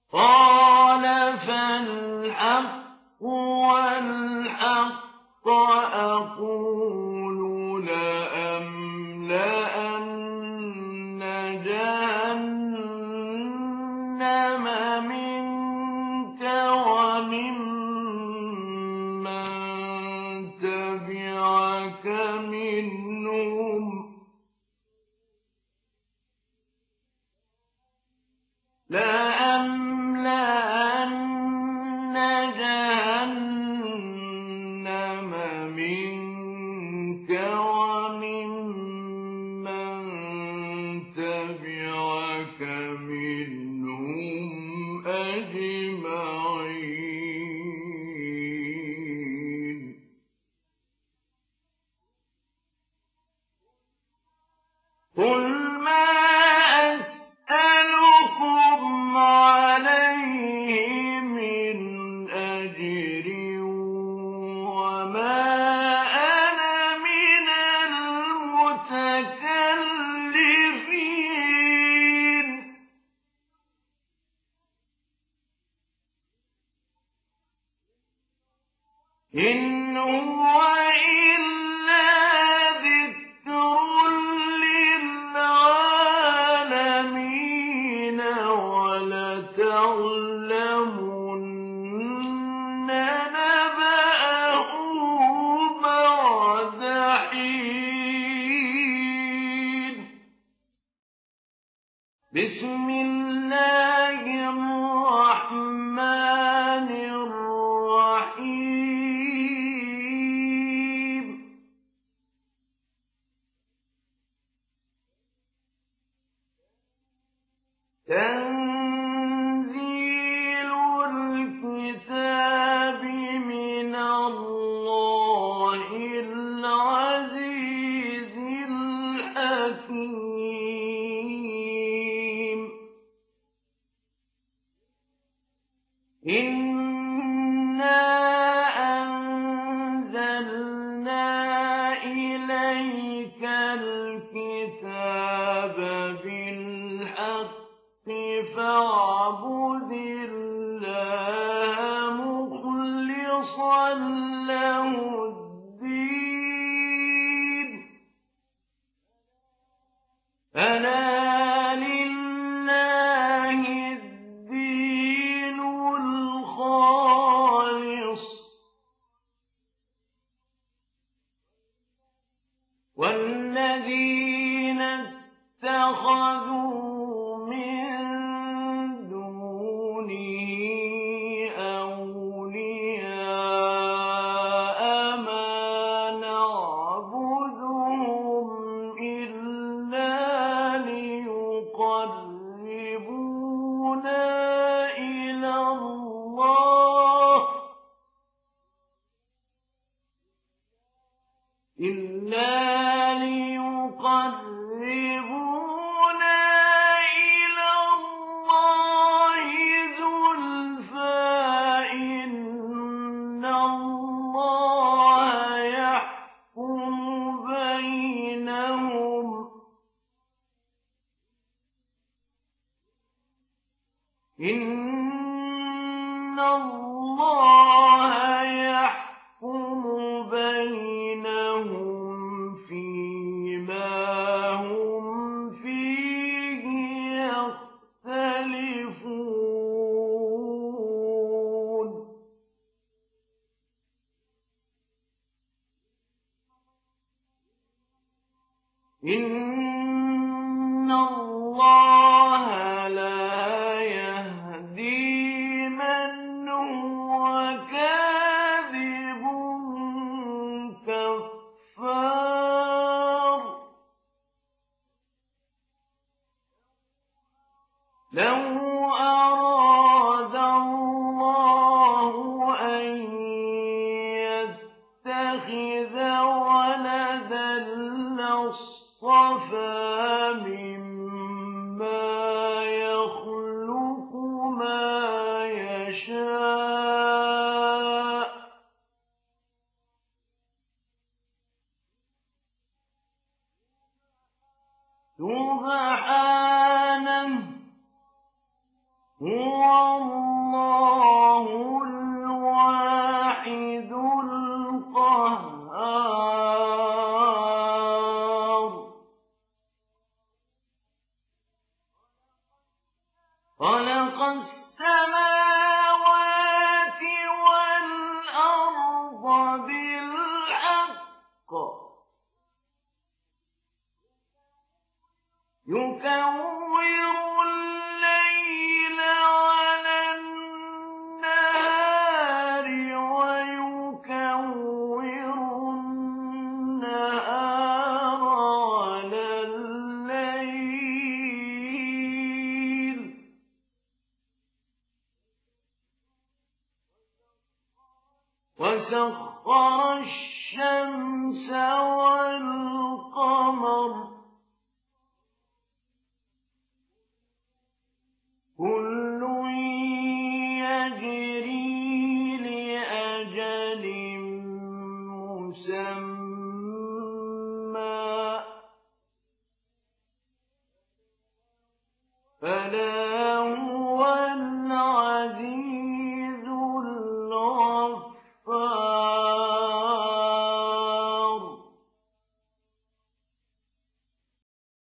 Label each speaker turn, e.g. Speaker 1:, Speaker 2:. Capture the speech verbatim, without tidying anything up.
Speaker 1: قَالَ فَالْحَقُّ وَالْحَقَّ أَقُولُ لَأَمْلَأَنَّ جَهَنَّمَ مِنكَ وَمِمَّن تَبِعَكَ مِنْهُمْ لَأَمْلَأَنَّ جَهَنَّمَ مِنكَ وَمِمَّن تَبِعَكَ مِنْهُمْ أَجْمَعِينَ قُلْ مَا أَسْأَلُكُمْ عَلَيْهِ مِنْ أَجْرٍ وَمَا أَنَا مِنَ الْمُتَكَلِّفِينَ إِنْ هُوَ إِلَّا ذِكْرٌ لِّلْعَالَمِينَ وَلَتَعْلَمُنَّ نَبَأَهُ بَعْدَ حِينٍ بِسْمِ اللَّهِ الرَّحْمَٰنِ الرَّحِيمِ تَنزِيلُ الْكِتَابِ مِنَ اللَّهِ الْعَزِيزِ الْحَكِيمِ إِنَّا أَنزَلْنَا إِلَيْكَ الْكِتَابَ بِالْحَقِّ فَاعْبُدِ اللَّهَ مُخْلِصًا لَّهُ الدِّينَ أَلَا لِلَّهِ الدِّينُ الْخَالِصُ وَالَّذِينَ اتَّخَذُوا مِن دُونِهِ أَوْلِيَاءَ مَا نَعْبُدُهُمْ إِلَّا لِيُقَرِّبُونَا إِلَى اللَّهِ إِلَّا لِيُقَرِّبُونَا إِلَى اللَّهِ زُلْفَىٰ إِنَّ اللَّهَ يَحْكُمُ بَيْنَهُمْ إِنَّ اللَّهَ يَحْكُمُ بَيْنَهُمْ فِيمَا هُمْ فِيهِ يَخْتَلِفُونَ إِنَّ اللَّهَ لَا يَهْدِي مَنْ هُوَ كَاذِبٌ كَفَّارٌ لَوْ أَرَادَ اللَّهُ أَن يَتَّخِذَ وَلَدًا لَّاصْطَفَىٰ مِمَّا يَخْلُقُ مَا يَشَاءُ ۚ سُبْحَانَهُ هُوَ اللَّهُ الْوَاحِدُ الْقَهَّارُ. خَلَقَ السَّمَاوَاتِ وَالْأَرْضَ بِالْحَقِّ يُكَوِّرُ اللَّيْلَ عَلَى النَّهَارِ وَيُكَوِّرُ النَّهَارَ عَلَى اللَّيْلِ وَسَخَّرَ الشَّمْسَ وَالْقَمَرَ كُلٌّ يَجْرِي لِأَجَلٍ مُّسَمًّى فَلَا